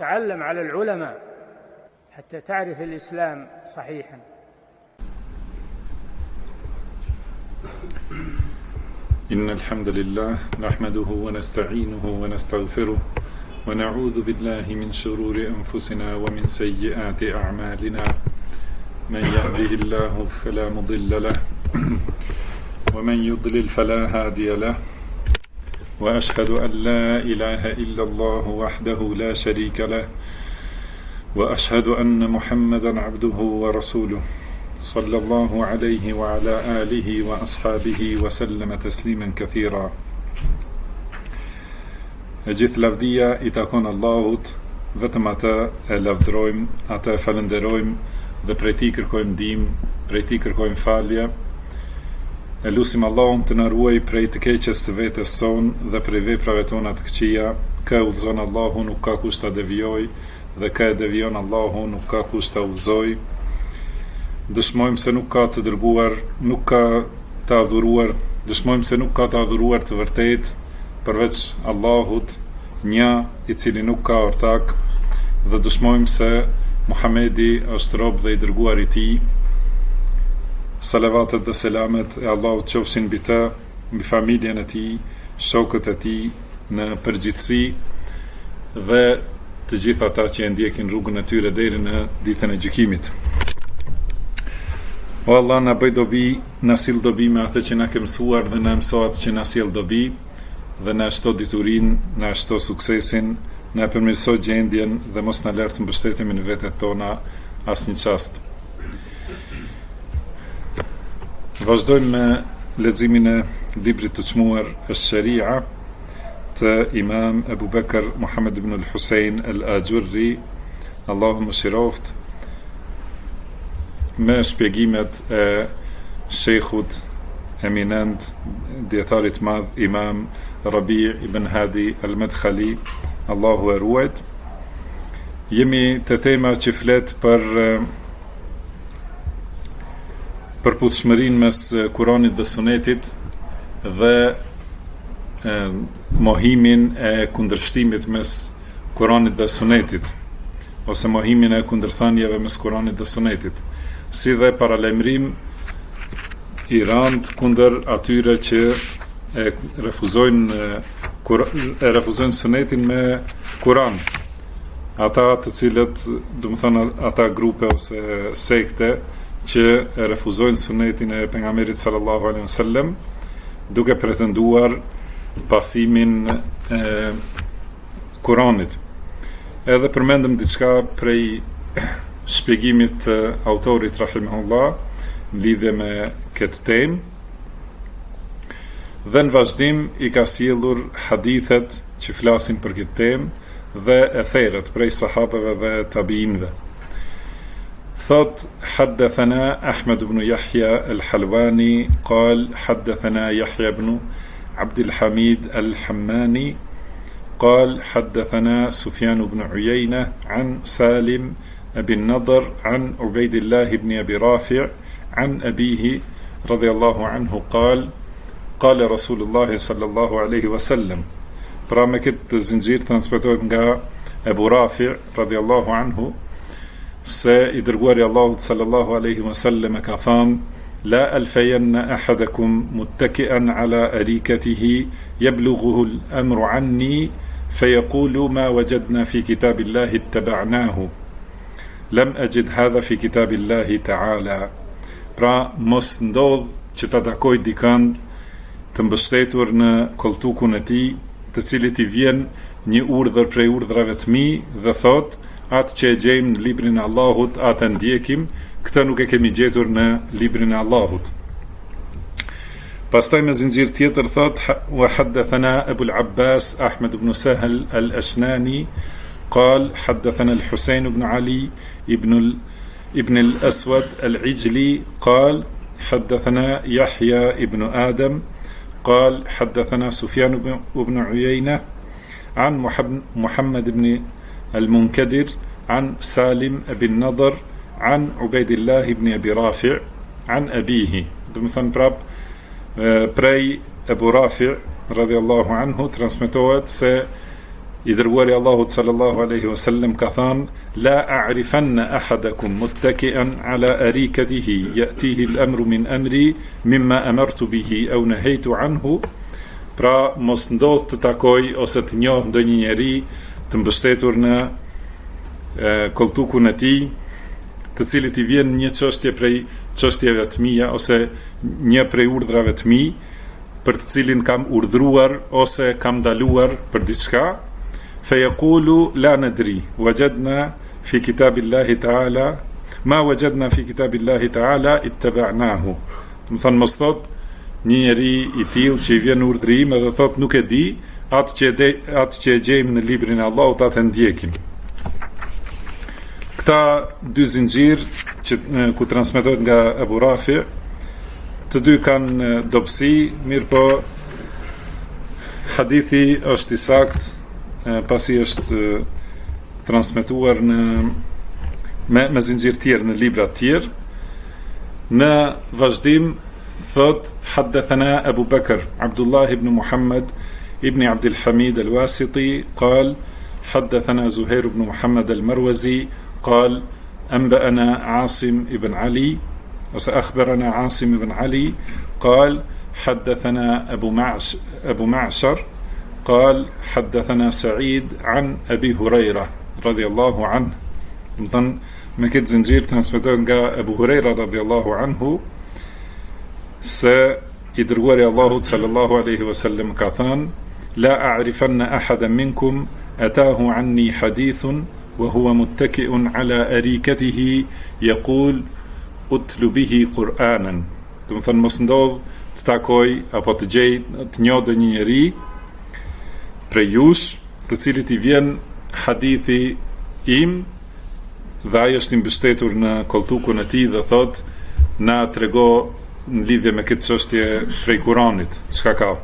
تعلم على العلماء حتى تعرف الإسلام صحيحا. إن الحمد لله نحمده ونستعينه ونستغفره ونعوذ بالله من شرور أنفسنا ومن سيئات أعمالنا من يهده الله فلا مضل له ومن يضلل فلا هادي له وأشهد أن لا إله إلا الله وحده لا شريك له وأشهد أن محمدا عبده ورسوله صلى الله عليه وعلى آله وأصحابه وسلم تسليما كثيرا. Gjithë lavdia I takon Allahut, vetëm atë e lavdrojmë, atë e falenderojmë dhe prej Tij kërkojmë ndihmë, prej Tij kërkojmë falje. E lutim Allahun të na ruaj prej të keqes së vetes sonë dhe prej veprave tona të këqija. Kë udhëzon Allahu nuk ka kush ta devijoj dhe kë e devijon Allahu nuk ka kush ta udhëzoj. Dëshmojmë se nuk ka të dërguar, nuk ka të adhuruar, dëshmojmë se nuk ka të adhuruar të vërtet përveç Allahut, një I cili nuk ka ortak, dhe dëshmojmë se Muhamedi është rob dhe I dërguar I Tij. Salavatet dhe selamet e Allahut qofshin mbi të, mbi familjen e Tij, shokët e Tij në përgjithësi dhe të gjithë ata që e ndjekin rrugën e tyre deri në ditën e gjykimit. O Allah, na bëj dobi, na sill dobi me atë që na ke mësuar dhe na mëso atë që na sjell dobi dhe na shto diturinë, na shto suksesin, na përmirëso gjendjen dhe mos na lërt të mbështetemi në vetet tona asnjë çast. Vazhdojmë me leximin e librit të çmuar Ash-Sharia të Imam Abu Bakr Muhammad ibn al-Husayn al-Ajurri, Allahu mëshiroft, me shpjegimet e shejkhut eminent, dietarit madh Imam Rabi' ibn Hadi al-Madkhali, Allahu e ruajt. Jemi te tema që flet për përputhshmërinë mes Kuranit dhe Sunetit dhe mohimin e kundërshtimit mes Kuranit dhe Sunetit, ose mohimin e kundërthanjeve mes Kuranit dhe Sunetit, si dhe paralajmërim I rand kundër atyre që e refuzojnë Sunetin me Kuran. Ata të cilët, do të thonë ata grupe ose sekte që e refuzojnë Sunetin e pejgamberit sallallahu alaihi wasallam, duke pretenduar pasimin e Kuranit. Edhe përmendëm diçka prej shpjegimit të autorit rahimahullah në lidhje me këtë temë, dhe në vazhdim I ka sjellur hadithet që flasin për këtë temë dhe etheret prej sahabeve dhe tabiinëve. Thot: حدثنا أحمد بن يحيى الحلواني قال حدثنا يحيى بن عبد الحميد الحماني قال حدثنا سفيان بن عيينة عن سالم بن النضر عن عبيد الله بن أبي رافع عن أبيه رضي الله عنه قال قال رسول الله صلى الله عليه وسلم. Pra me këtë zinxhir transmetohet nga Ebu Rafi radhiyallahu anhu se I dërguari Allahut sallallahu alaihi wasallam ka thënë: La alfayanna ahadakum muttaki'an ala arikatihi yablughuhu al-amru anni fayaqulu ma wajadna fi kitabillahi ittaba'nahu lam ajid hadha fi kitabillahi ta'ala. Pra mos ndodh që ta takoj dikën të mbështetur në koltukun e tij, të cilit I vjen një urdhër prej urdhrave të mi dhe thot: atë që e gjejmë në librin e Allahut, atë ndjekim, këtë nuk e kemi gjetur në librin e Allahut. Pastaj me zinxhir tjetër thot: wa haddathana Abu al-Abbas Ahmad ibn Sahal al-Asnani قال حدثنا الحسين بن علي ابن الأسود العجلي قال حدثنا يحيى ابن آدم قال حدثنا سفيان بن عيينة عن محمد بن المنكدر عن سالم بن نضر عن عبيد الله بن أبي رافع عن أبيه. دمثن براب prej Ebu Rafi radhiyallahu anhu transmetohet se I dërguari Allahut sallallahu alaihi wasallam ka thënë: la a'rifanna ahadakum muttaki'an ala arikatihi ya'tihi al-amru min amri mimma amartu bihi aw nahaytu anhu. Pra mos ndodh të takoj ose të njoh ndonjë njeri të mbështetur në koltukun e tij, të cilit i vjen një çështje prej çështjeve të mia ose një prej urdhrave të mi, për të cilin kam urdhruar ose kam ndaluar për diçka. فيقول لا ندري وجدنا في كتاب الله تعالى ما وجدنا في كتاب الله تعالى اتبعناه. Do të thonë mos thot një njeri i tillë që i vjen urdhrim edhe thot nuk e di, atë që e gjejmë në librin e Allahut atë ndjekim. Këta dy zinxhir që ku transmetohet nga Abu Rafi, të dy kanë dobësi, mirë po hadithi është i saktë pasi është transmetuar me zinxhir tjerë në libra tjerë. Në vazhdim thot haddathana Abu Bakr Abdullah ibn Muhammad ibn Abdul Hamid al-Wasiti قال حدثنا زهير بن محمد المروزي قال أنبأنا عاصم بن علي أخبرنا عاصم بن علي قال حدثنا أبو معشر قال حدثنا سعيد عن أبي هريرة رضي الله عنه. مثلا ما كنت زنجير تنسمتون قا أبو هريرة رضي الله عنه سيدرغوري الله صلى الله عليه وسلم كثان لا أعرفن أحدا منكم أتاه عني حديث وهو متكئ على أريكته يقول أتل به قرآنا. مثلا مصندوظ تتاكوي أبو تجي تنيود نيري prej jush, të cilit i vjen hadithi im dhe ai është i mbështetur në koltukun e tij dhe thot na trego në lidhje me këtë çështje prej Kuranit, çka ka.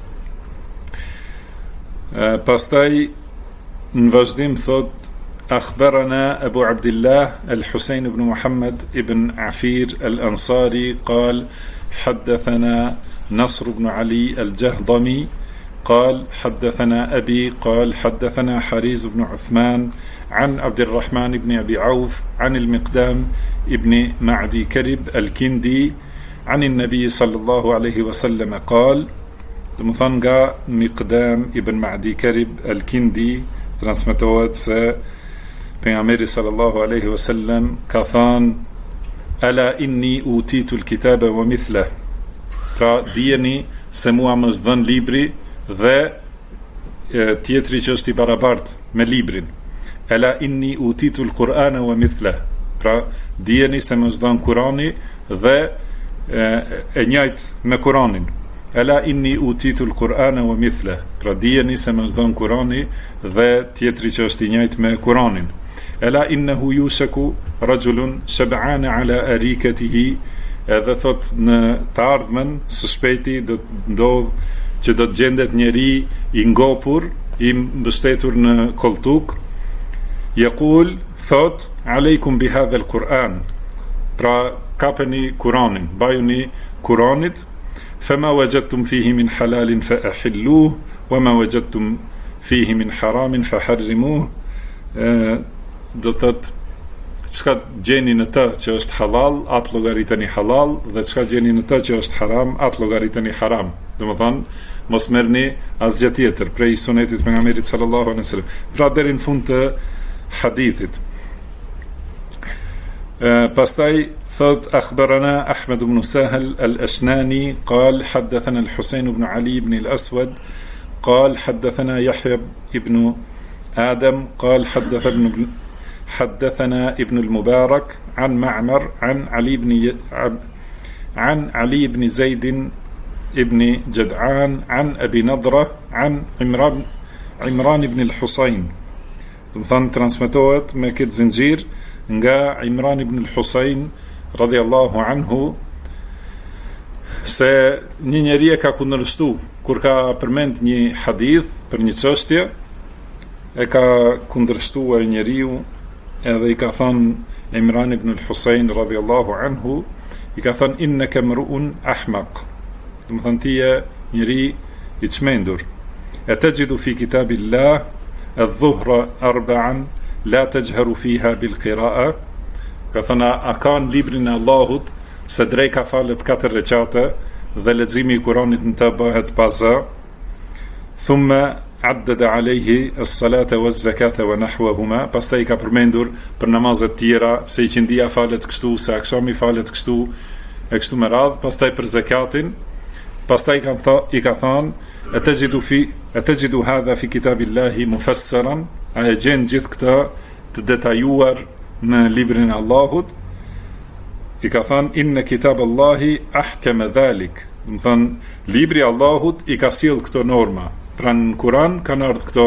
Pastaj në vazhdim thot أخبرنا أبو عبد الله الحسين بن محمد ابن عفير الأنصاري قال حدثنا نصر بن علي الجهضمي قال حدثنا أبي قال حدثنا حريز بن عثمان عن عبد الرحمن بن أبي عوف عن المقدام ابن معدي كرب الكندي عن النبي صلى الله عليه وسلم قال مثنقى مقدام ابن معدي كرب الكندي transmetohet se pejgamberi sallallahu alaihi wasallam ka thënë ala inni utitu alkitaba wa mithlah. Pra dijeni se mua më është dhënë libri dhe tjetri që është i barabartë me librin. Ala inni utitu alqur'ana wa mithlah. Pra dijeni se më është dhënë Kurani dhe e njëjtë me Kuranin. Ala inni utitu alqur'ana wa mithlah. Pra dijeni se më është dhënë Kurani dhe tjetri që është i njëjtë me Kuranin. Ala innahu yushaku rajulun shab'ana ala arikatihi. Edhe thot në të ardhmen së shpejti do të ndodh që do të gjendet njeri i ngopur, i mbështetur në koltuk. Yaqul thot aleikum bi hadha alquran. Pra kapeni Kuranin, bajuni Kuranit. Fama wajadtum fihi min halalin fa ahilluh wama wajadtum fihi min haramin fa harrimuh. Do të thotë çka gjeni në të që është halal, atë llogariteni halal, dhe çka gjeni në të që është haram, atë llogariteni haram. Domethënë, mos merrni asgjë tjetër prej sunetit të pejgamberit sallallahu alaihi wasallam. Pra deri në fund të hadithit. Pastaj thot akhbarana Ahmed ibn Sahel al-Ashnani قال حدثنا الحسين بن علي بن الأسود قال حدثنا يحيى بن آدم قال حدثنا ابن المبارك عن معمر عن علي بن زيد ابن جدعان عن أبي نضرة عن عمران بن الحسين. Domethënë transmetohet me këtë zinxhir nga Imran ibn al-Husayn radhiyallahu anhu se një njeri e ka kundërshtu kur ka përmend një hadith për një çështje, e ka kundërshtuar njeriu edhe i ka thënë Imran ibn al-Husayn radhiyallahu anhu, i ka thënë innaka mru'un ahmaq. Domethënë ti je njeri i çmendur. Atajidu fi kitabillah الظهر 4 لا تجهر فيها بالقراءة. Ka thënë, a ka në librin e Allahut se drej ka falet 4 recate dhe leximi i Kuranit në të bëhet pa zë. Thumma addada alayhi as-salata waz-zakata wa nahwahuma. Pastaj ka përmendur për namazet tjera se i qindia falet kështu, se akshami falet kështu, e kështu me radhë. Pastaj për zakatin, pastaj i ka thënë atajidu hadha fi kitabillahi mufassaran. A e gjen gjithë këtë të detajuar në librin e Allahut. I ka thënë inna kitab Allahi ahkama dhalik. Do të thënë libri i Allahut i ka sjell këto norma. Pra në Kur'an kanë ardhur këto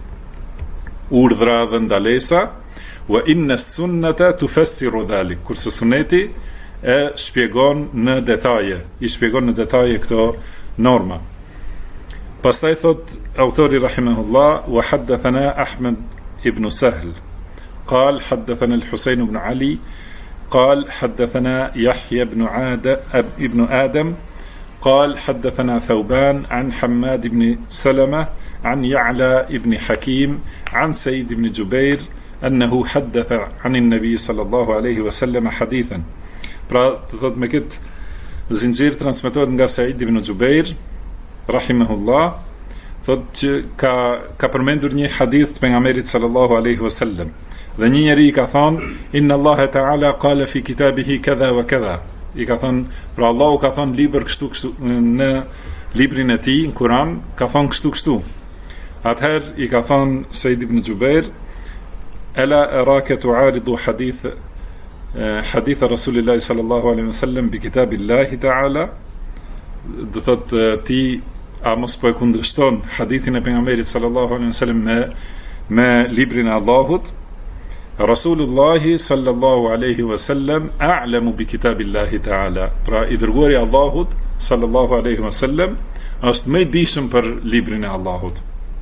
urdhra dhe ndalesa, wa inna sunnata tufassiru dhalik. Kurse suneti e shpjegon në detaje, i shpjegon në detaje këto norma. Pastaj thot autori rahimahullah, wa haddathana Ahmad ibn Sahl قال حدثنا الحسين بن علي قال حدثنا يحيى بن آدم قال حدثنا ثوبان عن حماد بن سلمة عن يعلى بن حكيم عن سيد بن جبير أنه حدث عن النبي صلى الله عليه وسلم حديثا. Pra të thot me këtë zinxhir transmetohet nga Said ibn Jubair rahimahullah, thot që ka përmendur një hadith të pejgamberit sallallahu alaihi wasallam. Dhe një njeri i ka thonë, inna Allahe ta'ala qala fi kitabihi këdha wa këdha. I ka thonë, pra Allahu ka thonë libër kështu, në librin e tij, në Kur'an, ka thonë kështu. Atëherë i ka thonë Said ibn Jubair, ela araka tu'aridu hadith Rasulillahi sallallahu alaihi wasallam bi kitabillahi ta'ala. Do thot ti a mos po e kundërshton hadithin e pejgamberit sallallahu alaihi wasallam me librin e Allahut. Rasulullahi sallallahu alaihi wasallam a'lamu bi kitabillahi ta'ala. Pra i dërguari i Allahut sallallahu alaihi wasallam është më i dijshëm për librin e Allahut.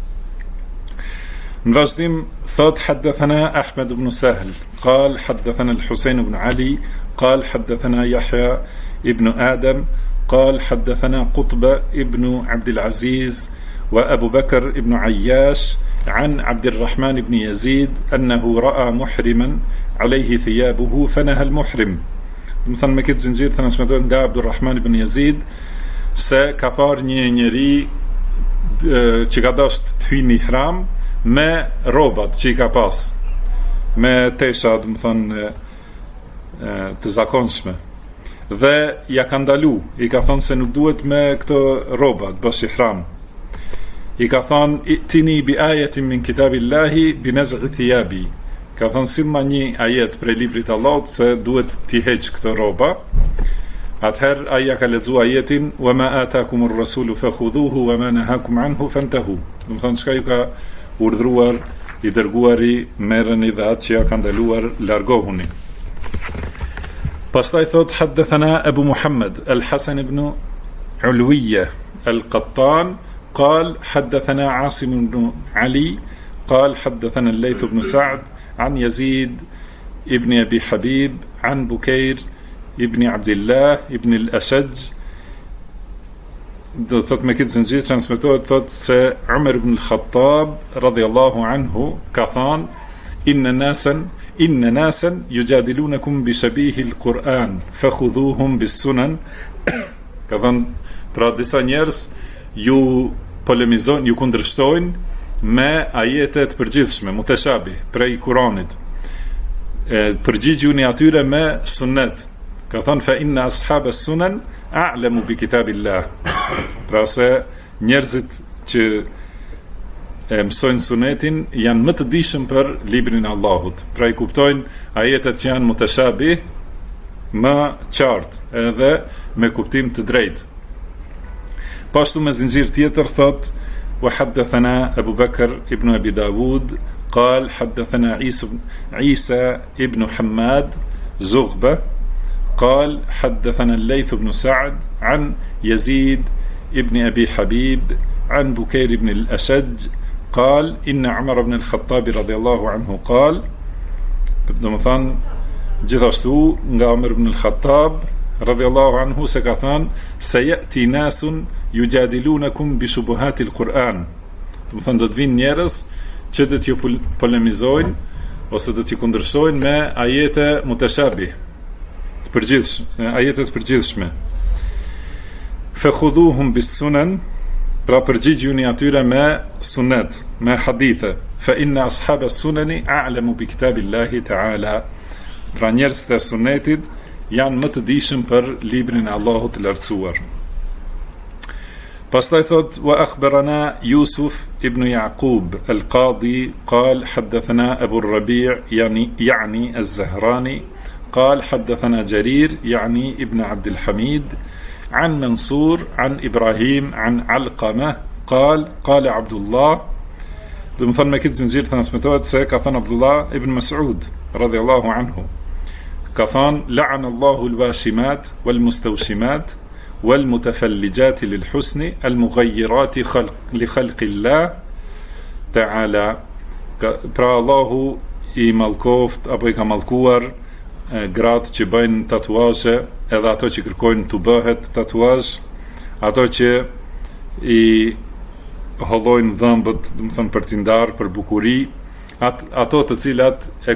Në vazhdim thot حدثنا أحمد بن سهل قال حدثنا الحسين بن علي قال حدثنا يحيى ابن آدم قال حدثنا قطب ابن عبد العزيز وأبو بكر ابن عياش عن عبد الرحمن بن يزيد أنه رأى محرما عليه ثيابه فنهى المحرم. مثلا me këtë zinxhir transmetohet nga Abdulrahman ibn Yazid se ka parë një njeri që ka dashur të hyjë në ihram me rrobat që i ka pas, me tesha, do të thonë të zakonshme, dhe ja ka ndalu, i ka thonë se nuk duhet me këto rrobat bash ihram. I ka thonë tini bi ajetin min kitabillahi bi naz'i thiyabi. Ka thonë silma një ajet prej librit Allahut se duhet t'i heq këto rroba. Atëherë aja ka lexu ajetin wa ma atakumur rasulu fakhudhuhu wa ma nahakum anhu fantahu. Do të thonë çka ju ka urdhruar i dërguari, merreni, dhe atë që ja ka ndaluar largohuni. Pastaj thot haddathana Abu Muhammad al-Hasan ibn Ulwiyya al-Qattan قال حدثنا عاصم بن علي قال حدثنا الليث بن سعد عن يزيد ابن أبي حبيب عن بكير ابن عبد الله ابن الأشج. Do thot me këtë zinxhir transmetohet thot se Umar ibn al-Khattab radhiyallahu anhu ka thënë inna nasan yujadilunakum bi shabihi al-Quran fakhudhuhum bis-sunan. Ka thënë pra disa njerëz ju polemizojnë, ju kundërshtojnë me ajetet përgjithshme, mutashabih, prej Kuranit. Përgjigjuni atyre me sunnet. Ka thënë fa inna ashabas sunan a'lamu bi kitabillah. Pra se njerëzit që mësojnë sunetin janë më të dijshëm për librin e Allahut. Pra i kuptojnë ajetet që janë mutashabih më qartë edhe me kuptim të drejtë. Pashtu me zinxhir tjetër thot wa haddathana Abu Bakr ibn Abi Dawud قال حدثنا عيسى ابن حماد زغبة قال حدثنا الليث بن سعد عن يزيد ابن أبي حبيب عن بكير بن الأشج قال إن عمر بن الخطاب رضي الله عنه قال مثلا gjithashtu nga Umar ibn al-Khattab radhiyallahu anhu se ka thënë sayati nasun yujadilunakum bi shubuhati al-Quran. Do të thonë do të vinë njerëz që do t'ju polemizojnë ose do t'ju kundërsojnë me ajete mutashabih, të përgjithshme, ajete të përgjithshme. Fakhudhuhum bis-sunan, pra përgjigjuni atyre me sunet, me hadithe. Fa inna ashab as-sunani a'lamu bi kitabillahi ta'ala. Pra njerëzit e sunetit janë më të dijshëm për librin e Allahut të lartësuar. Pastaj thot wa akhbarana Yusuf ibn Yaqub al-Qadi قال حدثنا أبو الربيع يعني الزهراني قال حدثنا جرير يعني ابن عبد الحميد عن منصور عن إبراهيم عن علقمة قال عبد الله. Do më thënë me këtë zinxhir transmetohet se ka thënë Abdullah ibn Mas'ud radhiyallahu anhu, ka thënë la'ana Allahu al-washimat wal-mustawshimat wal-mutafallijat lil-husni al-mughayyirat li khalqi Allah ta'ala. Pra Allahu i mallkoft apo i ka mallkuar gratë që bëjnë tatuazhe, edhe ato që kërkojnë të bëhet tatuazh, ato që i hollojnë dhëmbët, do të thënë për tindar, për bukuri, ato të cilat e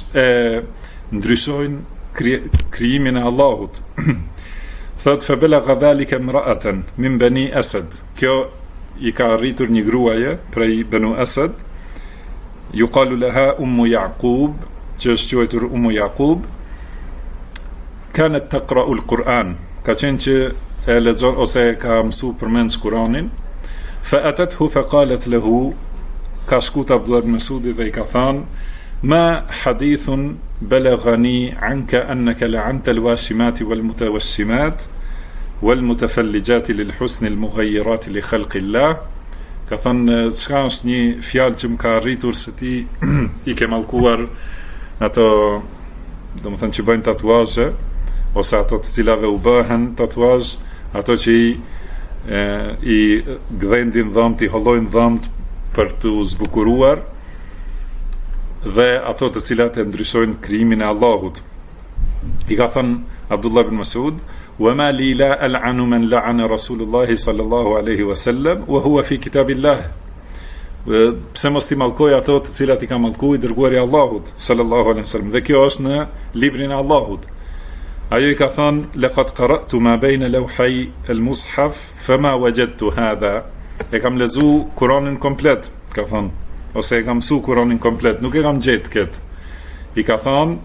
ndryshojnë krijimin e Allahut. Thot fa balagha dhalika imra'atan min bani Asad. Kjo i ka arritur një gruaje prej Banu Asad, yuqalu laha Ummu Yaqub, që është quajtur Ummu Yaqub. Kanat taqra'u al-Quran, ka qenë që e lexon ose ka mësuar përmend Kur'anin. فأتته فقالت له، ka shkut Abdullah ibn Mas'udi dhe i ka thënë ma hadithun balaghani anka annaka la'anta al-washimat wal-mutawashimat wal-mutafallijat lil-husn al-mughayyirat li khalqi Allah. Ka thënë çka është një fjalë që më ka arritur se ti i ke mallkuar ato, domethënë që bëjnë tatuazhe ose ato të cilave u bëhen tatuazh, ato që i gdhendin dhëmt, i hollojnë dhëmt për të zbukuruar, dhe ato të cilat e ndryshojnë krijimin e Allahut. I ka thënë Abdullah ibn Mas'ud wa ma li la al'anu man la'ana Rasulullah sallallahu alaihi wasallam wa huwa fi kitabillah. Pse mos ti mallkoj ato të cilat i ka mallkuar i dërguari i Allahut sallallahu alaihi wasallam, dhe kjo është në librin e Allahut. Ajo i ka thënë laqad qara'tu ma bayna lawhay al-mushaf fama wajadtu hadha. E kam lexu Kur'anin komplet, ka thënë, ose e kam mësu Kur'anin komplet, nuk e kam gjetë këtë. I ka thënë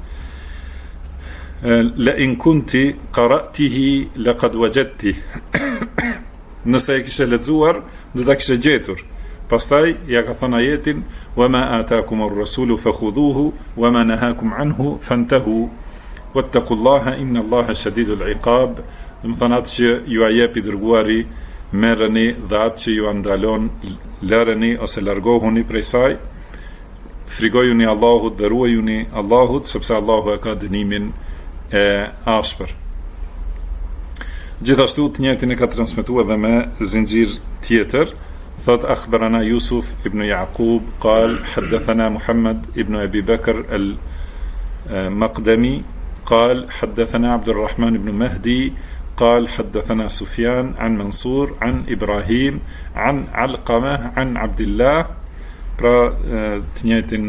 la in kunti qara'tihi laqad wajadti. Nëse e kishe lexuar, do ta kishe gjetur. Pastaj ja ka thënë ajetin wa ma ataakum ar-rasulu fakhudhuhu wa ma nahakum anhu fantahu wattaqullaha inna Allaha shadidul iqab. Do të thonë atë që ju a jep i dërguari merreni, dhe atë që ju ndalon lëreni ose largohuni prej saj. Frigojuni Allahut dhe ruajuni Allahut, sepse Allahu e ka dënimin e ashpër. Gjithashtu të njëjtin e ka transmetuar edhe me zinxhir tjetër. Thot akhbarana Yusuf ibn Yaqub قال حدثنا محمد ابن أبي بكر المقدمي قال حدثنا عبد الرحمن بن مهدي قال حدثنا سفيان عن منصور عن إبراهيم عن علقمة عن عبد الله. pra të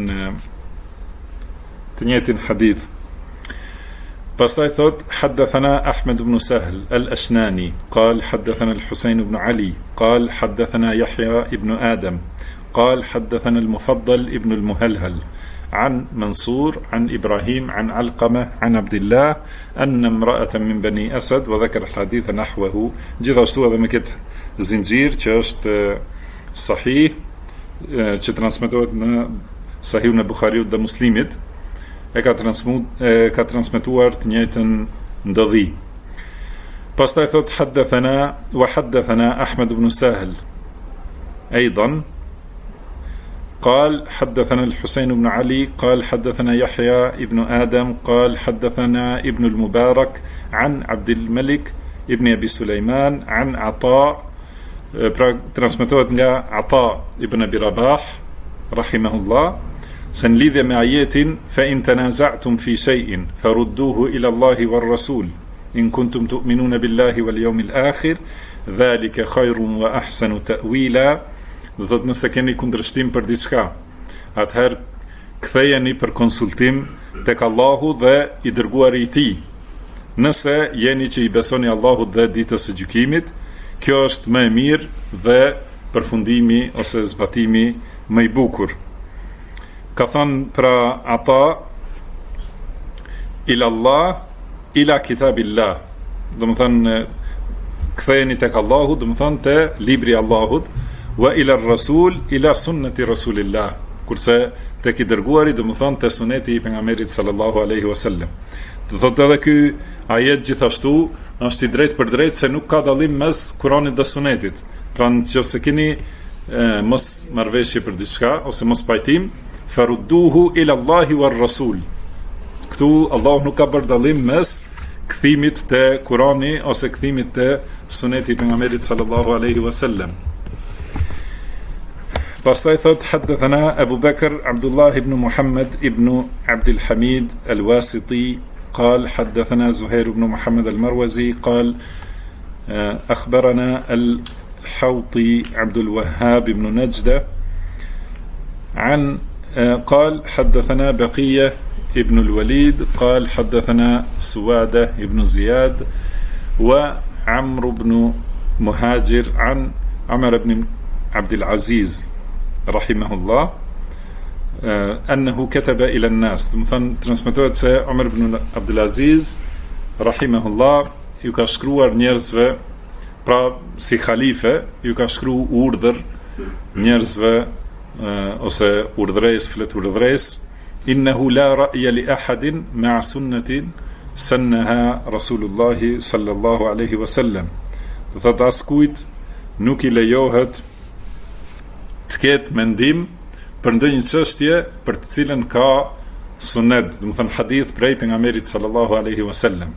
njëjtin hadith. Pastaj thot حدثنا أحمد بن سهل الأشناني قال حدثنا الحسين بن علي قال حدثنا يحيى ابن آدم قال حدثنا المفضل ابن المهلهل عن منصور عن إبراهيم عن علقمة عن عبد الله أن امرأة من بني أسد وذكر الحديث نحوه. Gjithashtu edhe me këtë zinxhir që është sahih, që transmetohet në Sahihun e Buhariut dhe Muslimit, e ka transmetuar të njëjtën ndodhi. Pastaj thot حدثنا أحمد بن سهل أيضا قال حدثنا الحسين بن علي قال حدثنا يحيى ابن آدم قال حدثنا ابن المبارك عن عبد الملك ابن أبي سليمان عن عطاء. transmetohet nga Ata ibn Abi Rabah rahimahullah, se në lidhje me ajetin fa in tanaza'tum fi shay'in farudduhu ila Allahi war rasul in kuntum tu'minuna billahi wal yawmil akhir dhalika khayrun wa ahsanu ta'wila. Do thot nëse keni kundërshtim për diçka, atëherë kthejeni për konsultim tek Allahu dhe i dërguari i tij. Nëse jeni që i besoni Allahut dhe ditës së gjykimit, kjo është më e mirë dhe përfundimi ose zbatimi më i bukur. Ka thënë pra ata ila Allah, ila kitabillah. Do të thënë ktheheni tek Allahu, do të thënë te libri i Allahut, wa ila rasul, ila sunnati rasulillah. Kurse tek i dërguari, do të thënë te suneti i pejgamberit sallallahu alaihi wasallam. Do thotë edhe ky ajet gjithashtu është i drejtë për drejtë se nuk ka dallim mes Kuranit dhe Sunetit. Pra nëse keni mos marrëveshje për diçka ose mos pajtim, farudduhu ila Allahi war rasul. Këtu Allah nuk ka bërë dallim mes kthimit te Kurani ose kthimit te Suneti i pejgamberit sallallahu alaihi wasallam. Pastaj thot haddathana Abu Bakr Abdullah ibn Muhammad ibn Abdul Hamid al-Wasiti قال حدثنا زهير بن محمد المروزي قال أخبرنا الحوطي عبد الوهاب بن نجدة عن قال حدثنا بقية ابن الوليد قال حدثنا سوادة ابن زياد وعمرو بن مهاجر عن عمر بن عبد العزيز رحمه الله أنه كتب إلى الناس. مثلا transmetohet se Umar ibn Abdul Aziz rahimahullah ju ka shkruar njerëzve, pra si khalife ju ka shkruar urdhër njerëzve ose urdhres, flet urdhres, innahu la ra'ya li ahadin ma'a sunnatin sannaha Rasulullah sallallahu alaihi wasallam. Do thotë askujt nuk i lejohet të ketë mendim për ndonjë çështje për të cilën ka sunet, do të thënë hadith prej pejgamberit sallallahu alaihi wasallam.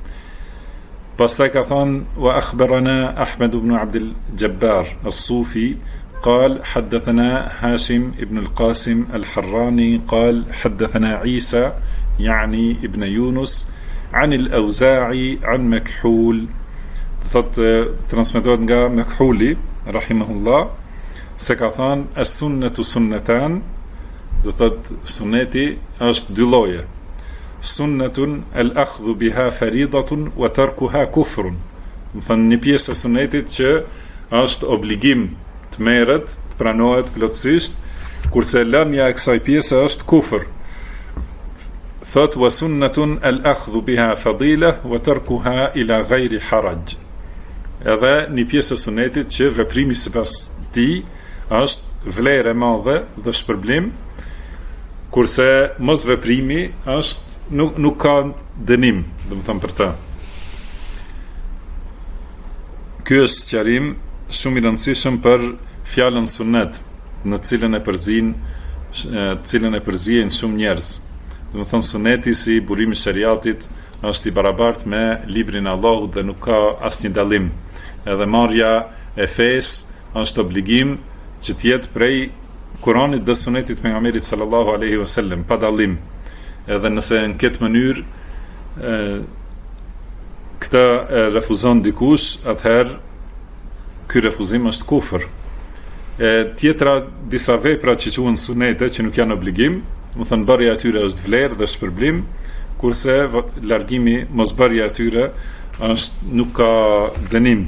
Pastaj ka thënë wa akhbarana Ahmed ibn Abd al-Jabbar as-Sufi قال حدثنا هاشم ابن القاسم الحراني قال حدثنا عيسى يعني ابن يونس عن الأوزاعي عن مكحول. transmetohet nga Mekhuli rahimahullah se ka thënë as-sunnatu sunnatan, do thot sunneti është dy lloje. Sunnatun al-akhdhu biha faridatun wa tarkuha kufrun. Do thënë një pjesë e sunnetit që është obligim të merret, të pranohet plotësisht, kurse lënia e kësaj pjese është kufër. Thot wa sunnatun al-akhdhu biha fadila wa tarkuha ila ghayri haraj. Edhe një pjesë e sunnetit që veprimi sipas tij është vlerë e madhe dhe shpërblim, kurse mos veprimi është nuk ka dënim, do të them për të. Ky është sqarim shumë i rëndësishëm për fjalën sunnet, në të cilën e përzihen shumë njerëz. Do të thonë sunneti si burimi i shariatit është i barabartë me librin e Allahut dhe nuk ka asnjë dallim. Edhe marrja e fesë është obligim që të jetë prej Kuranit dhe Sunetit të pejgamberit sallallahu alaihi wasallam, pa dallim. Edhe nëse në këtë mënyrë këtë refuzon dikush, atëherë ky refuzim është kufër. Tjetra disa vepra që quhen sunete që nuk janë obligim, do thënë bërja e tyre është vlerë dhe shpërblim, kurse largimi, mosbërja e tyre është nuk ka dënim.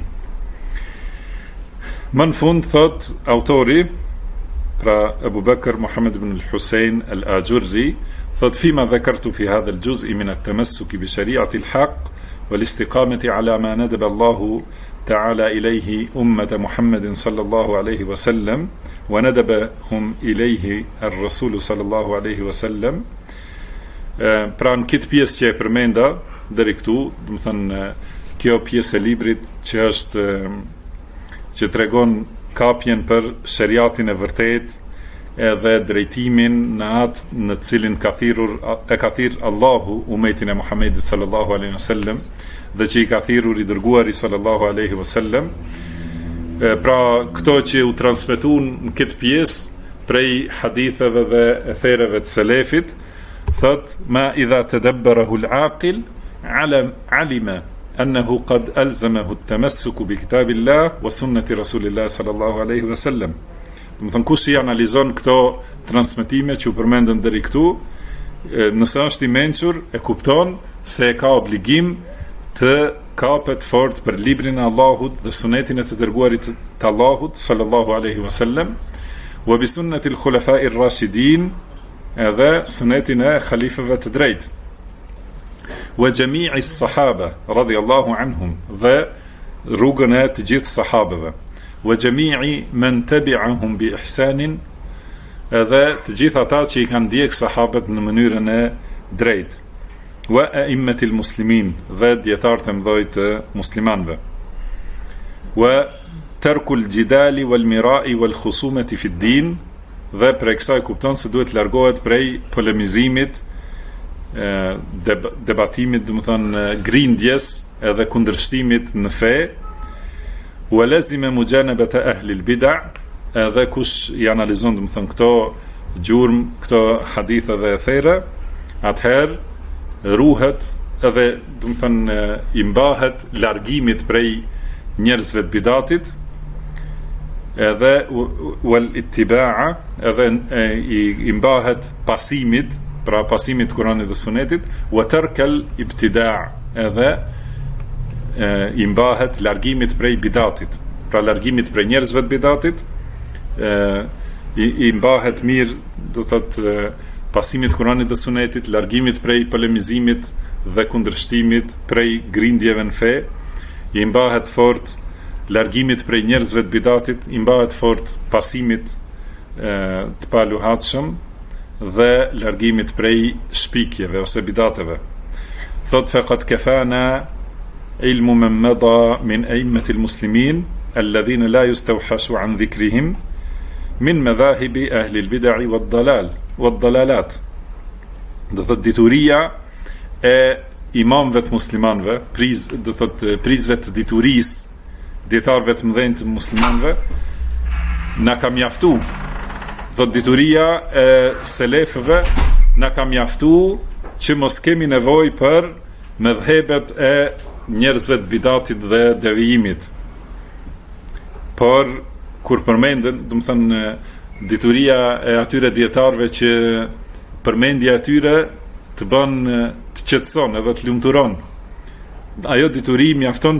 Më në fund thot autori, pra Abu Bakr Muhammad ibn al-Husayn al-Ajurri, thot fima dhakartu fi hadha al-juz'i min at-tamassuki bi shari'ati al-haqq wal-istiqamati ala ma nadaba Allahu ta'ala ilayhi ummata Muhammadin sallallahu alayhi wa sallam wa nadabahum ilayhi ar-rasul sallallahu alayhi wa sallam. Pra në këtë pjesë që e përmenda deri këtu, do të thënë kjo pjesë e librit që është që tregon kapjen për shariatin e vërtet edhe drejtimin në atë në cilin ka thirrur Allahu umetin e Muhamedit sallallahu alaihi wasallam dhe që i ka thirrur i dërguari sallallahu alaihi wasallam. Pra këto që u transmetuan në këtë pjesë prej haditheve dhe ethereve të selefit, thot ma idha tadabbarahu al-aqil alima أنه قد ألزمه التمسك بكتاب الله وسنة رسول الله صلى الله عليه وسلم. Do të thënë kush i analizon këto transmetime që u përmendën deri këtu, nëse është i mençur, e kupton se ka obligim të kapet fort për librin e Allahut dhe sunetin e të dërguarit të Allahut sallallahu alaihi wasallam, wa bi sunnati al-khulafa'i ar-rashidin, edhe sunetin e khalifëve të drejtë, wa jami'i as-sahaba radiyallahu anhum, dhe rrugën e të gjithë sahabëve, wa jami'i man tabi'ahum bi ihsanin, edhe të gjithë ata që i kanë ndjek sahabët në mënyrën e drejtë, wa a'immatil muslimin, dhe dietarët e mëdhoj të muslimanëve, wa tarkul jidali wal mira'i wal khusumati fi din, dhe për kësaj kupton se duhet largohet prej polemizimit, debatimit, do të thonë grindjes edhe kundërshtimit në fe, wa lazima mujanabata ahli al-bid'a, edhe kush i analizon, do të thonë këto gjurmë, këto hadithe dhe thera, atëherë ruhet edhe, do të thënë, i mbahet largimit prej njerëzve të bidatit, edhe wal ittiba'a, edhe i mbahet pasimit, pra pasimit Kuranit dhe Sunetit, wa tarkal ibtida', edhe i mbahet largimit prej bidatit, pra largimit prej njerëzve të bidatit, i mbahet mirë, do thotë, pasimit Kuranit dhe Sunetit, largimit prej polemizimit dhe kundërshtimit, prej grindjeve në fe, i mbahet fort largimit prej njerëzve të bidatit, i mbahet fort pasimit të paluhatshëm dhe largimit prej shpikjeve ose bidateve. Thot faqad kafana ilmu man madha min a'immatil muslimin alladhina la yustawhashu an dhikrihim min madhahibi ahli al-bid'i wad-dalalat. Do thot dituria e imamëve të muslimanëve, prizve të diturisë, dietarëve të mëdhenj të muslimanëve, na ka mjaftu. Thot dituria e selefëve na ka mjaftu që mos kemi nevojë për mëdhëbet e njerëzve të bidatit dhe devijimit. Por kur përmenden, do të thënë, dituria e atyre dietarëve që përmendja e tyre të bën të qetëson edhe të lumturon. Ajo dituri mjafton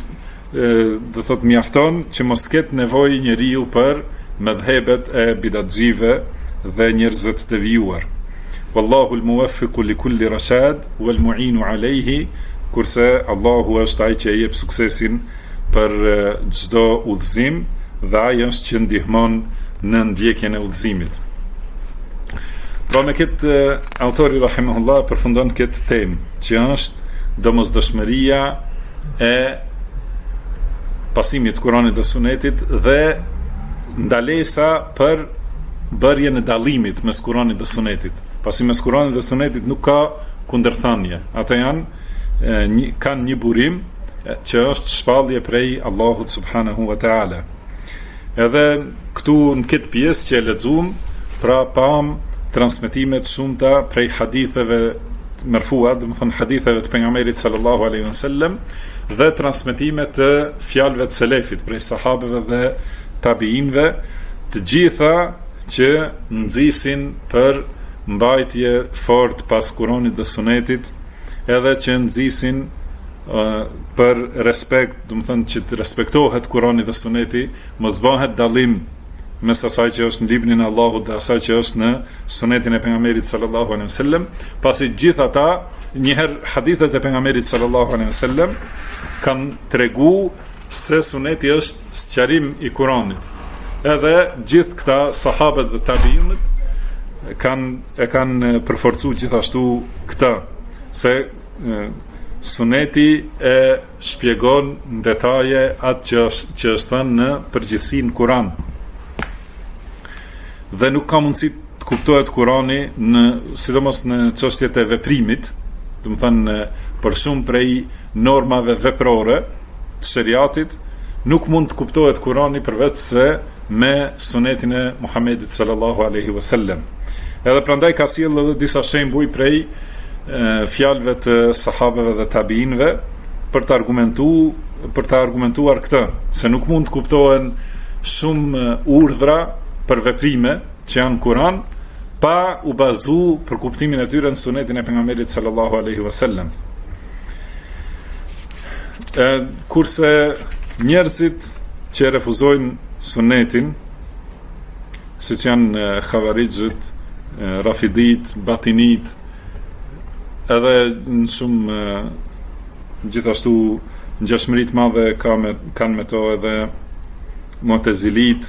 do thot mjafton që mos ketë nevojë njeriu për mëdhëbet e bidatxive dhe njerëzve të devijuar. Wallahu al-muwaffiqu li kulli rashad wal mu'inu alayhi, kurse Allahu është ai që jep suksesin për çdo udhëzim dhe ai është që ndihmon në ndjekjen e udhëzimit. Pra me këtë autori rahimahullah përfundon këtë temë, që është domosdoshmëria e pasimit Kuranit dhe Sunetit dhe ndalesa për bërjen e dallimit mes Kuranit dhe Sunetit. Pasi mes Kuranit dhe Sunetit nuk ka kundërthënie. Ata kanë një burim që është shpallje prej Allahut subhanahu wa ta'ala. Edhe këtu në këtë pjesë që e lexuam, pra pam transmetimet shumëta prej haditheve mërfua, do të thonë haditheve të pejgamberit sallallahu alaihi wasallam, dhe transmetime të fjalëve të selefit prej sahabeve dhe tabiinëve, të gjitha që nxisin për mbajtje fort pas Kuranit dhe Sunetit, edhe që nxisin për respekt, do të thënë që të respektohet Kurani dhe Suneti, mos bëhet dallim mes asaj që është në librin e Allahut dhe asaj që është në Sunetin e pejgamberit sallallahu alaihi wasallam, pasi gjithë ata, njëherë hadithet e pejgamberit sallallahu alaihi wasallam kanë tregu se Suneti është sqarim i Kuranit. Edhe gjithë këta sahabët dhe tabiinët kanë përforcuar gjithashtu këtë, se Suneti e shpjegon në detaje atë që është thënë në përgjithësi në Kuran. Dhe nuk ka mundësi të kuptohet Kurani sidomos në çështjet e veprimit, do të thënë për shumë prej normave veprore të shariatit, nuk mund të kuptohet Kurani përveç se me Sunetin e Muhamedit sallallahu alaihi wasallam. Edhe prandaj ka sjellë edhe disa shembuj prej fjalëve të sahabeve dhe tabiinëve për të argumentuar këtë, se nuk mund të kuptohen shumë urdhra për veprime që janë në Kur'an, pa u bazu për kuptimin e tyre në sunetin e pejgamberit sallallahu alaihi wasallam. Kurse njerëzit që refuzojnë sunetin, siç janë Khawarijët, Rafidit, Batinit, edhe në shumë gjithashtu ngjashmëri të madhe kanë me to edhe Mu'tazilit,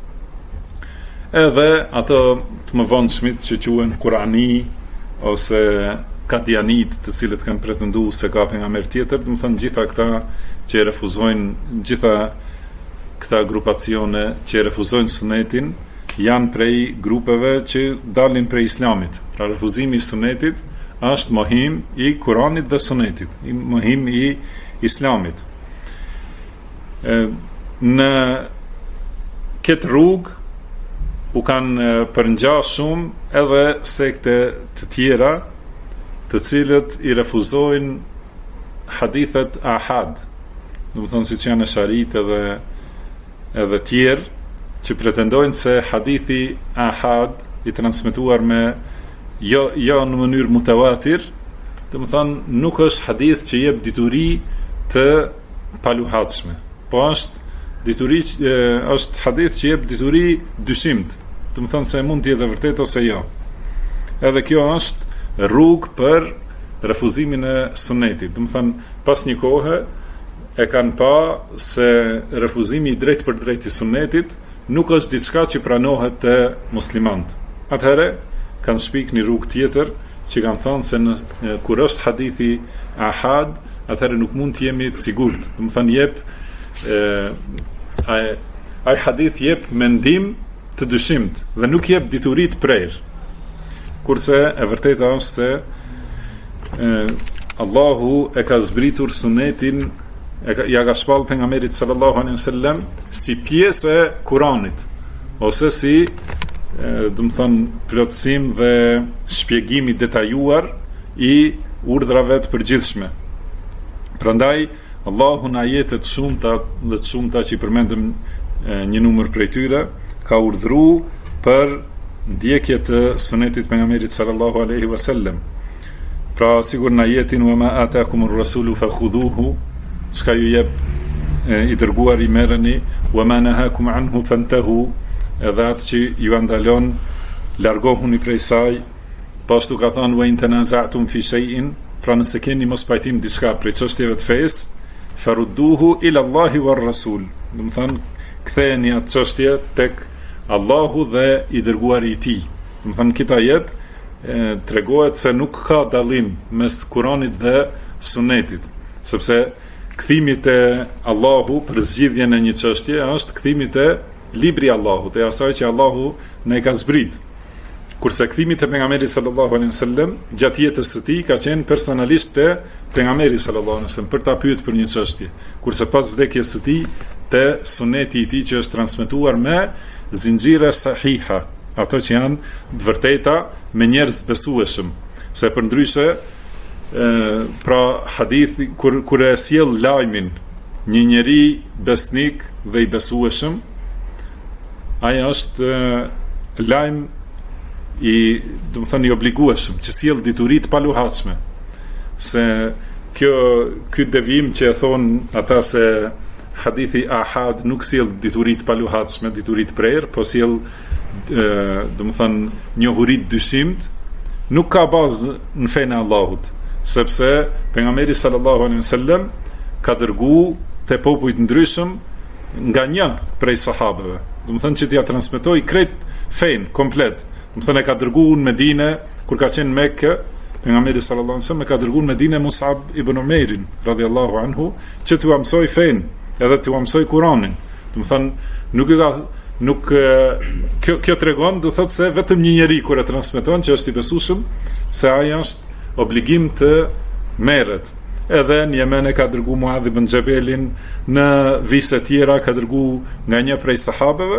edhe ato të mëvonshmit që quhen Kurani ose Kadianit, të cilët kanë pretenduar se ka pejgamber tjetër, do të thonë gjitha këta që refuzojnë, gjitha këta grupacione që refuzojnë sunetin janë prej grupeve që dalin prej islamit. Pra refuzimi i sunetit është mohim i Kuranit dhe sunetit, mohim i islamit. Në këtë rrugë u kanë përngjash shumë edhe sekte të tjera, të cilët i refuzojnë hadithet ahad, do të thonë siç janë Sharit edhe tjerë, që pretendojnë se hadithi ahad i transmetuar me jo në mënyrë mutawatir, do të thonë nuk është hadith që jep dituri të paluhatshme, po është hadith që jep dituri dyshimt, do të thonë se mund të jetë vërtet ose jo. Edhe kjo është rrugë për refuzimin e sunetit. Do të thonë pas një kohe e kanë pa se refuzimi i drejt për drejt i sunetit nuk është diçka që pranohet të muslimant. Atëherë kanë shpik një rrugë tjetër që kanë thënë se kur është hadithi ahad, atëherë nuk mund të jemi të sigurt. Do të thonë jep ai hadith jep mendim të dyshimt dhe nuk jep dituri të prerë. Kurse e vërteta është se Allahu e ka zbritur sunetin, ja ka shpall pejgamberit sallallahu alaihi wasallam si pjesë e Kuranit, ose si do të thonë plotësim dhe shpjegim i detajuar i urdhrave të përgjithshme. Prandaj Allahu në ajete të shumta që i përmendëm një numër prej tyre, ka urdhëruar për ndjekje të sunetit pejgamberit sallallahu alaihi wasallam. Pra sigur në ajetin wa ma ataakumur rasulu fakhudhuhu, çka ju jep i dërguar i merreni, wa ma nahakum anhu fantahu, edhe atë që ju ndalon largohuni prej saj. Pashtu ka thënë wa in tanaza'tum fi shay'in, pra nëse keni mos pajtim diçka prej çështjeve të fesë, farudduhu ila Allahi war rasul, do të thonë ktheheni atë çështje tek Allahu dhe i dërguari i tij. Do të thonë këtë ajet tregohet se nuk ka dallim mes Kuranit dhe Sunetit, sepse kthimi te Allahu për zgjidhjen e një çështje është kthimi te libri i Allahut, e asaj që Allahu ne ka zbrit. Kurse kthimi te pejgamberi sallallahu alaihi wasallam gjatë jetës së tij ka qenë personalisht te pejgamberi sallallahu alaihi wasallam për ta pyetur për një çështje, kurse pas vdekjes së tij te suneti i tij që është transmetuar me zinxhire sahiha, ato që janë të vërteta me njerëz besueshëm, se përndryshe pra hadithi kur e sjell lajmin një njeri besnik dhe i besueshëm, ai është lajm i, do të thënë, i obligueshëm, që sjell dituri të paluhatshme. Se ky devijim që e thon ata se hadithi ahad nuk sjell dituri të paluhatshme, dituri të prerë, po sjell do të thënë njohuri të dyshimt, nuk ka bazë në fenë e Allahut, sepse pejgamberi sallallahu alaihi wasallam ka dërguar te popujt ndryshëm nga një prej sahabeve, do të thënë që t'ia transmetoi krejt fenë komplet. Do të thënë e ka dërguar në Medinë kur ka qenë në Mekë, pejgamberi sallallahu alaihi wasallam e ka dërguar në Medinë Mus'ab ibn Umairin radhiyallahu anhu që t'u mësoi fenë edhe t'u mësoi Kur'anin. Do të thënë kjo tregon, do thotë se vetëm një njeri kur e transmeton që është i besueshëm, se ai është obligim të merret. Edhe në Yemen e ka dërguar Muadh ibn Jabelin, në vise tjera ka dërguar nga një prej sahabeve,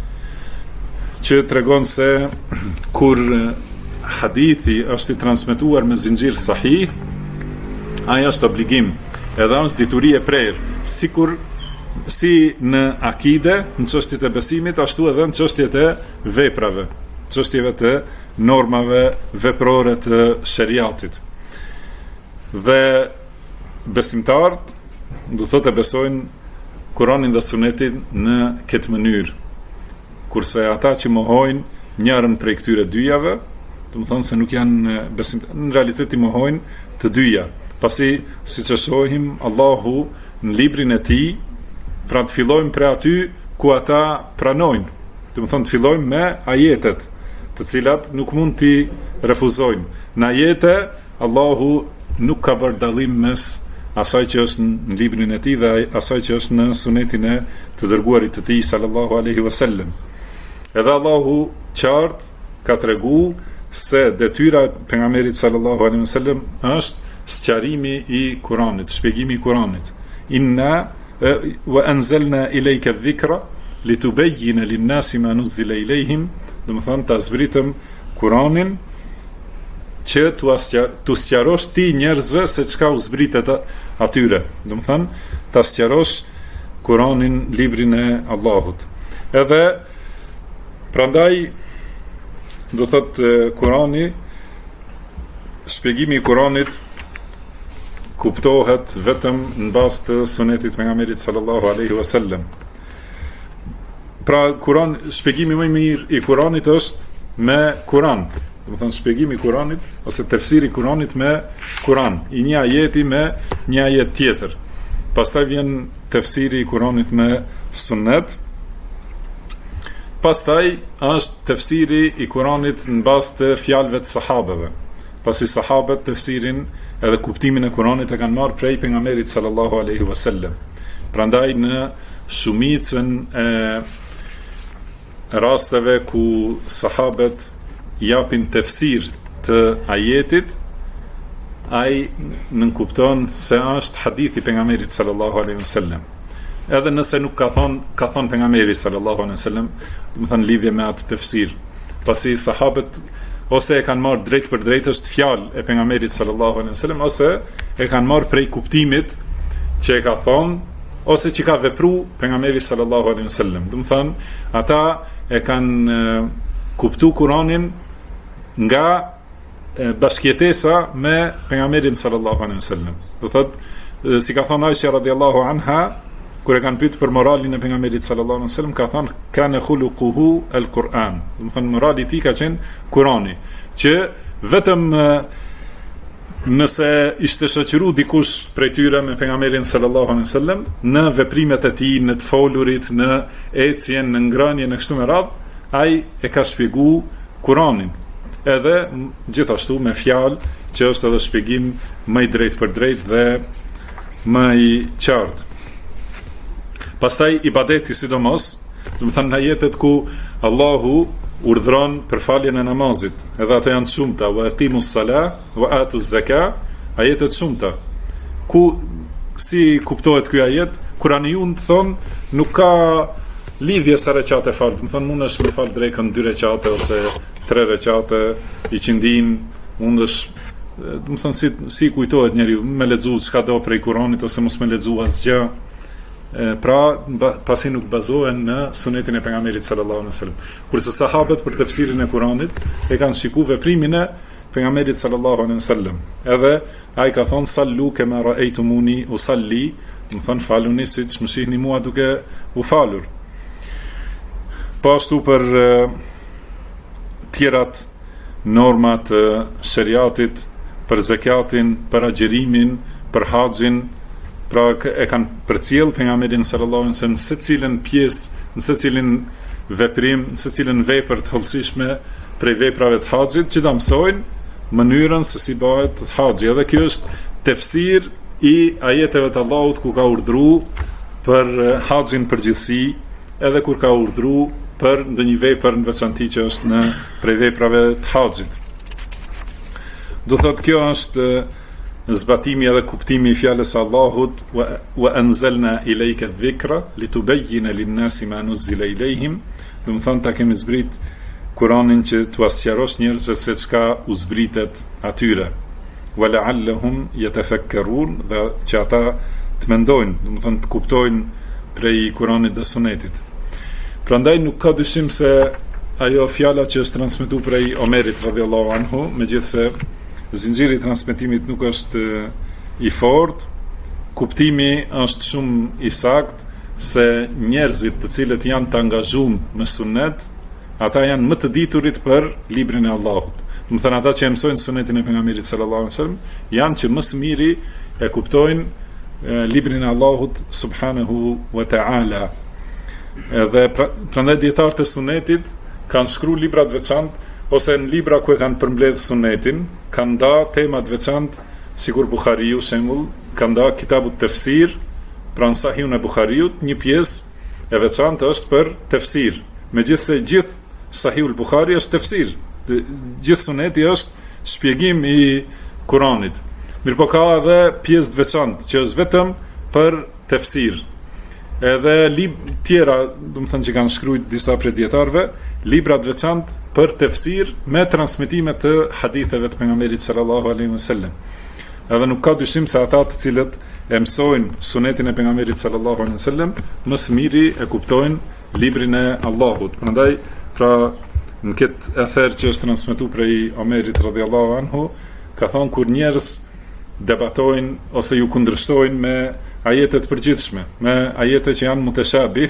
që tregon se kur hadithi është i transmetuar me zinxhir sahih, ai është obligim, edhe është dituri e prerë, sikur si në akide, në çështjet e besimit, ashtu edhe në çështjet e veprave, çështjeve të normave veprore të shariatit. Dhe besimtarët do thotë besojnë Kur'anin dhe Sunetin në këtë mënyrë, kurse ata që mohojnë njërën prej këtyre dyjave, do të thonë se nuk janë besimtarë, në realitet i mohojnë të dyja, pasi siç e shohim Allahu në librin e tij, pra të fillojmë prej aty ku ata pranojnë, do të thonë të fillojmë me ajetet, të cilat nuk mund t'i refuzojnë. Në ajete Allahu nuk ka bërë dallim mes asaj që është në librin e tij dhe asaj që është në sunetin e të dërguarit të tij sallallahu alaihi wasallam. Edhe Allahu qartë ka treguar se detyra e pejgamberit sallallahu alaihi wasallam është sqarimi i Kuranit, shpjegimi i Kuranit. Inna wa anzalna ilayka adh-dhikra litubayyana lin-nasi ma nuzila ilayhim, do të thonë ta zbritëm Kuranin që tu sqarosh ti njerëzve se çka u zbritet atyre. Do të thonë ta sqarosh Kuranin, librin e Allahut. Edhe prandaj do thotë Kurani, shpjegimi i Kuranit kuptohet vetëm në bazë të sunetit pejgamberit sallallahu alaihi wasallam. Pra Kurani, shpjegimi më i mirë i Kuranit është me Kur'an. Do të thonë shpjegimi i Kuranit ose tefsiri i Kuranit me Kur'an, i një ajeti me një ajet tjetër. Pastaj vjen tefsiri i Kuranit me Sunnet. Pastaj është tefsiri i Kuranit në bazë të fjalëve të sahabeve. Pasi sahabët tefsirin edhe kuptimin e Kuranit e kanë marrë prej pejgamberit sallallahu alaihi wasallam. Prandaj në shumicën e rasteve ku sahabët japin tefsir të ajetit, ai nënkupton se është hadithi pejgamberit sallallahu alaihi wasallam. Edhe nëse nuk ka thonë pejgamberi sallallahu alaihi wasallam, do të thonë lidhje me atë tefsir. Pasi sahabët ose e kanë marrë drejt për drejt është fjalë e pejgamberit sallallahu alaihi wasallam, ose e kanë marrë prej kuptimit që e ka thonë ose që ka vepruar pejgamberi sallallahu alaihi wasallam. Do të thonë ata e kanë kuptuar Kur'anin nga bashkëjetesa me pejgamberin sallallahu alaihi wasallam. Do thotë si ka thonë Aisha radhiyallahu anha, kur e kanë pyetur për moralin e pejgamberit sallallahu alaihi wasallam, ka thonë kana khuluquhu al-Quran. Do të thonë morali i tij ka qenë Kurani, që vetëm nëse ishte shoqëruar dikush prej tyre me pejgamberin sallallahu alaihi wasallam në veprimet e tij, në të folurit, në ecjen, në ngrënien e kështu me radhë, ai e ka shpjeguar Kuranin. Edhe gjithashtu me fjalë që është edhe shpjegim më i drejtë për drejtë dhe më i qartë. Pastaj ibadeti sidomos, do të thënë në ajetet ku Allahu urdhron për faljen e namazit, edhe ato janë shumëta, wa aqimus salah wa atuz zakah, ajetet shumëta. Ku si kuptohet ky ajet? Kuraniun thonë nuk ka lidhje sa recate fal, do të thonë mundesh me fal drekën 2 recate ose 3 recate, i qindin, mundesh, do të thonë si kujtohet njeriu, me lexuar çka do prej Kuranit ose mos me lexuar asgjë. Pra pasi nuk bazohen në sunetin e pejgamberit sallallahu alaihi wasallam. Kurse sahabët për tefsirin e Kuranit e kanë shikuar veprimin e pejgamberit sallallahu alaihi wasallam. Edhe ai ka thonë sallu kema ra'aytumuni usalli, do të thonë faluni siç më shihni mua duke u falur. Po ashtu për tjerat normat e shariatit, për zakatin, për agjerimin, për haxhin, pra e kanë përcjell pejgamberin sallallahu alaihi wasallam në secilën pjesë, në secilin veprim, në secilën vepër të hollësishme prej veprave të haxhit, që ta mësojnë mënyrën se si bëhet haxhi. Edhe kjo është tefsir i ajeteve të Allahut ku ka urdhëruar për haxhin përgjithësi, edhe kur ka urdhëruar për ndonjë vepër në veçantë që është në prej veprave të haxhit. Do thotë kjo është zbatimi edhe kuptimi i fjalës së Allahut wa anzalna ilayka dhikra litubayyana lin-nasi ma nuzila ilayhim, do të thonë ta kemi zbrit Kuranin që t'u sqarosh njerëzve se çka u zbritet atyre, wa la'allahum yatafakkarun, dhe që ata të mendojnë, do të thonë të kuptojnë prej Kuranit dhe Sunetit. Prandaj nuk ka dyshim se ajo fjala që është transmetuar prej Omerit radhiyallahu anhu, megjithse zinxhiri i transmetimit nuk është i fortë, kuptimi është shumë i saktë se njerëzit të cilët janë të angazhuar me sunet, ata janë më të diturit për librin e Allahut. Do të thënë ata që mësojnë sunetin e pejgamberit sallallahu alaihi wasallam janë që më së miri e kuptojnë librin e Allahut subhanahu wa ta'ala. Edhe prandaj dietarët e sunetit kanë shkruar libra të veçantë ose në libra ku e kanë përmbledh sunetin, kanë nda tema të veçantë, sikur Buhariu shembull, kanë nda kitabut tefsir, pra në Sahihun e Buhariut, një pjesë e veçantë është për tefsir. Megjithse gjithë Sahihul Buhari është tefsir, gjithë suneti është shpjegim i Kuranit. Mirëpo ka edhe pjesë të veçantë që është vetëm për tefsir. Edhe tjera, do të thënë që kanë shkruar disa prej dietarëve, libra të veçantë për tefsir me transmetime të haditheve të pejgamberit sallallahu alaihi wasallam. Edhe nuk ka dyshim se ata të cilët e mësojnë sunetin e pejgamberit sallallahu alaihi wasallam më së miri e kuptojnë librin e Allahut. Prandaj, pra në këtë ether që është transmetuar prej Omerit radhiyallahu anhu, ka thonë kur njerëz debatojnë ose ju kundërshtojnë me ajete të përgjithshme, me ajete që janë mutashabih,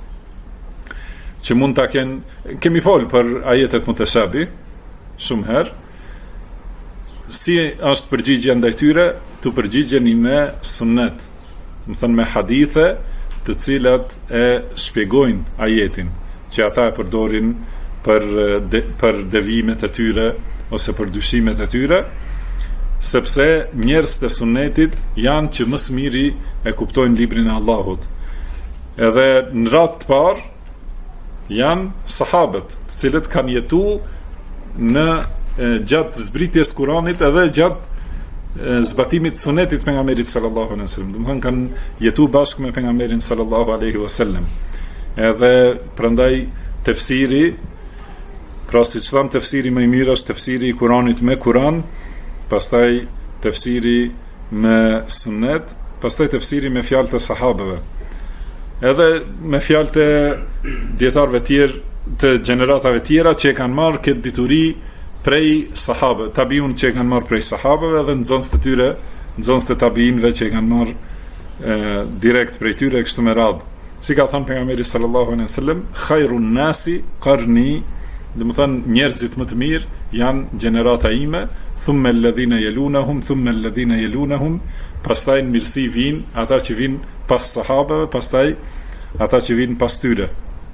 që mund ta kemi folë për ajetet mutashabih shumë herë, si është përgjigjja ndaj tyre, të përgjigjeni me sunnet, më thënë me hadithe të cilat e shpjegojnë ajetin, që ata e përdorin për devimet e tyre ose për dyshimet e tyre, sepse njerëz të sunnetit janë që më së miri e kuptojnë librin e Allahut. Edhe në radhë të parë janë sahabët, të cilët kanë jetuar në gjatë zbritjes Kuranit edhe gjatë zbatimit sunetit pejgamberit sallallahu alaihi wasallam. Do të thonë kanë jetuar bashkë me pejgamberin sallallahu alaihi wasallam. Edhe prandaj tefsiri, pra siç tham, tefsiri më i mirë është tefsiri i Kuranit me Kuran, pastaj tefsiri me sunnet, pastaj tefsiri me fjalët e sahabëve. Edhe me fjalët e dietarëve tjerë të gjeneratave tjera që e kanë marrë këtë dituri prej sahabëve, tabiun që e kanë marrë prej sahabëve dhe nxënës të tyre, nxënës të tabiinëve që e kanë marrë direkt prej tyre kështu me radhë. Si ka thënë pejgamberi sallallahu alaihi wasallam, khairun nasi qarni, do të thënë njerëzit më të mirë janë gjenerata ime, thumma alladhina yalunahum, thumma alladhina yalunahum, pastaj në mirësi vijnë ata që vijnë pas sahabëve, pastaj ata që vijnë pas tyre.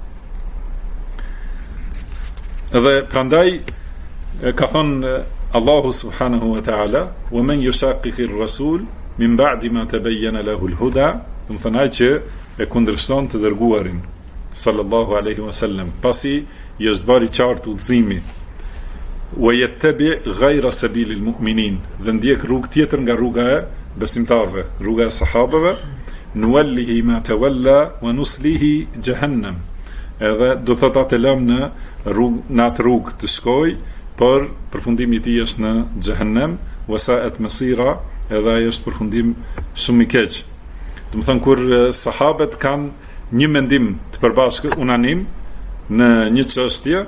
Edhe prandaj ka thënë Allahu subhanahu wa ta'ala, wa man yushaqiqi ar-rasul min ba'di ma tabayyana lahu al-huda, do të thënë ai që e kundërshton të dërguarin sallallahu alaihi wasallam, pasi i është bërë i qartë udhëzimi, wa yattabi ghayra sabilil mu'minin, dhe ndjek rrugë tjetër nga rruga e besimtarëve, rruga e sahabëve, nuwallihi ma tawalla wa nuslihi jahannam, edhe do thotë atë lëm në atë rrugë të shkoj, por përfundimi i tij është në xhehenem, wasa'at masira, edhe ai është përfundim shumë i keq. Do të thënë kur sahabët kanë një mendim të përbashkët unanim në një çështje,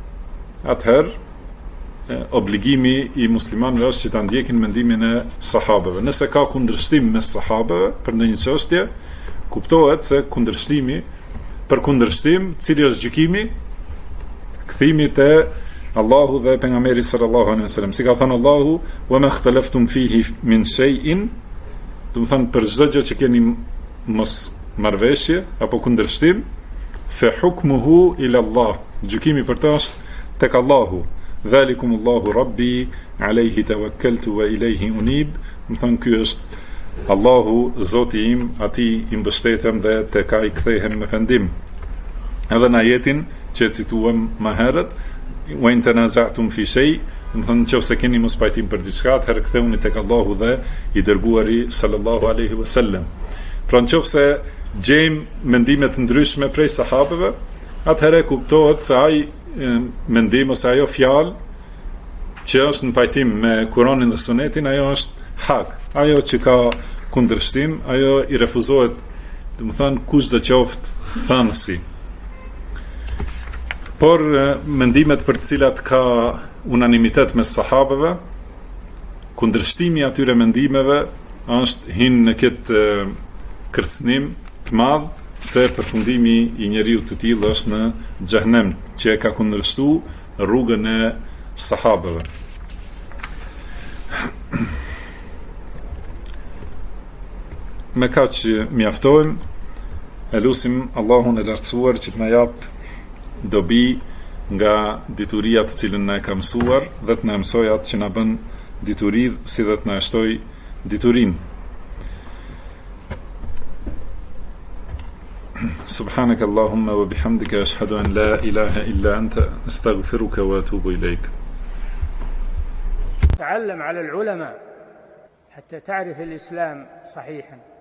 atëherë obligimi i muslimanëve është që ta ndjekin mendimin e sahabëve. Nëse ka kundërshtim mes sahabëve për ndonjë çështje, kuptohet se kundërshtimi për kundërshtim, cili është gjykimi? Kthimi te Allahu dhe pejgamberi sallallahu alaihi wasallam. Si ka thënë Allahu, "Wa ma ikhtalaftum fihi min shay'in", do të thënë për çdo gjë që keni mos marrëveshje apo kundërshtim, fa hukmuhu ila Allah. Gjykimi për të është tek Allahu. Dhalikum Allahu Rabbi, alayhi tawakkaltu wa ilayhi unib. Do të thënë ky është Allahu Zoti im, atij i mbështetem dhe tek ai kthehem me pendim. Edhe në ajetin që e cituam më herët, wa in tanaza'tum fi shay, do të thënë nëse keni mos pajtim për diçka, atëherë ktheuni tek Allahu dhe i dërguari sallallahu alaihi wasallam. Pra nëse gjejmë mendime të ndryshme prej sahabëve, atëherë kuptohet se ai mendim ose ajo fjalë që është në pajtim me Kur'anin dhe Sunetin, ajo është hak. Ajo që ka kundërshtim, ajo i refuzohet dhe më thënë kush do qoftë thënësi. Por mendimet për të cilat ka unanimitet mes sahabeve, kundërshtimi atyre mendimeve është hinë në këtë kërcënim të madh se përfundimi i njeriu të tillë është në xhehenem, që e ka kundërshtuar rrugën e sahabeve. Me kaq mjaftojmë, e lusim Allahun e lartësuar që të na jap dobi nga dituria të cilën na e ka mësuar dhe të na mësoj atë që na bën dituri, si dhe të na shtoj diturinë. Subhanak Allahumma wa bihamdika ashhadu an la ilaha illa anta astaghfiruka wa atubu ilayk. تعلم على العلماء حتى تعرف الإسلام صحيحا.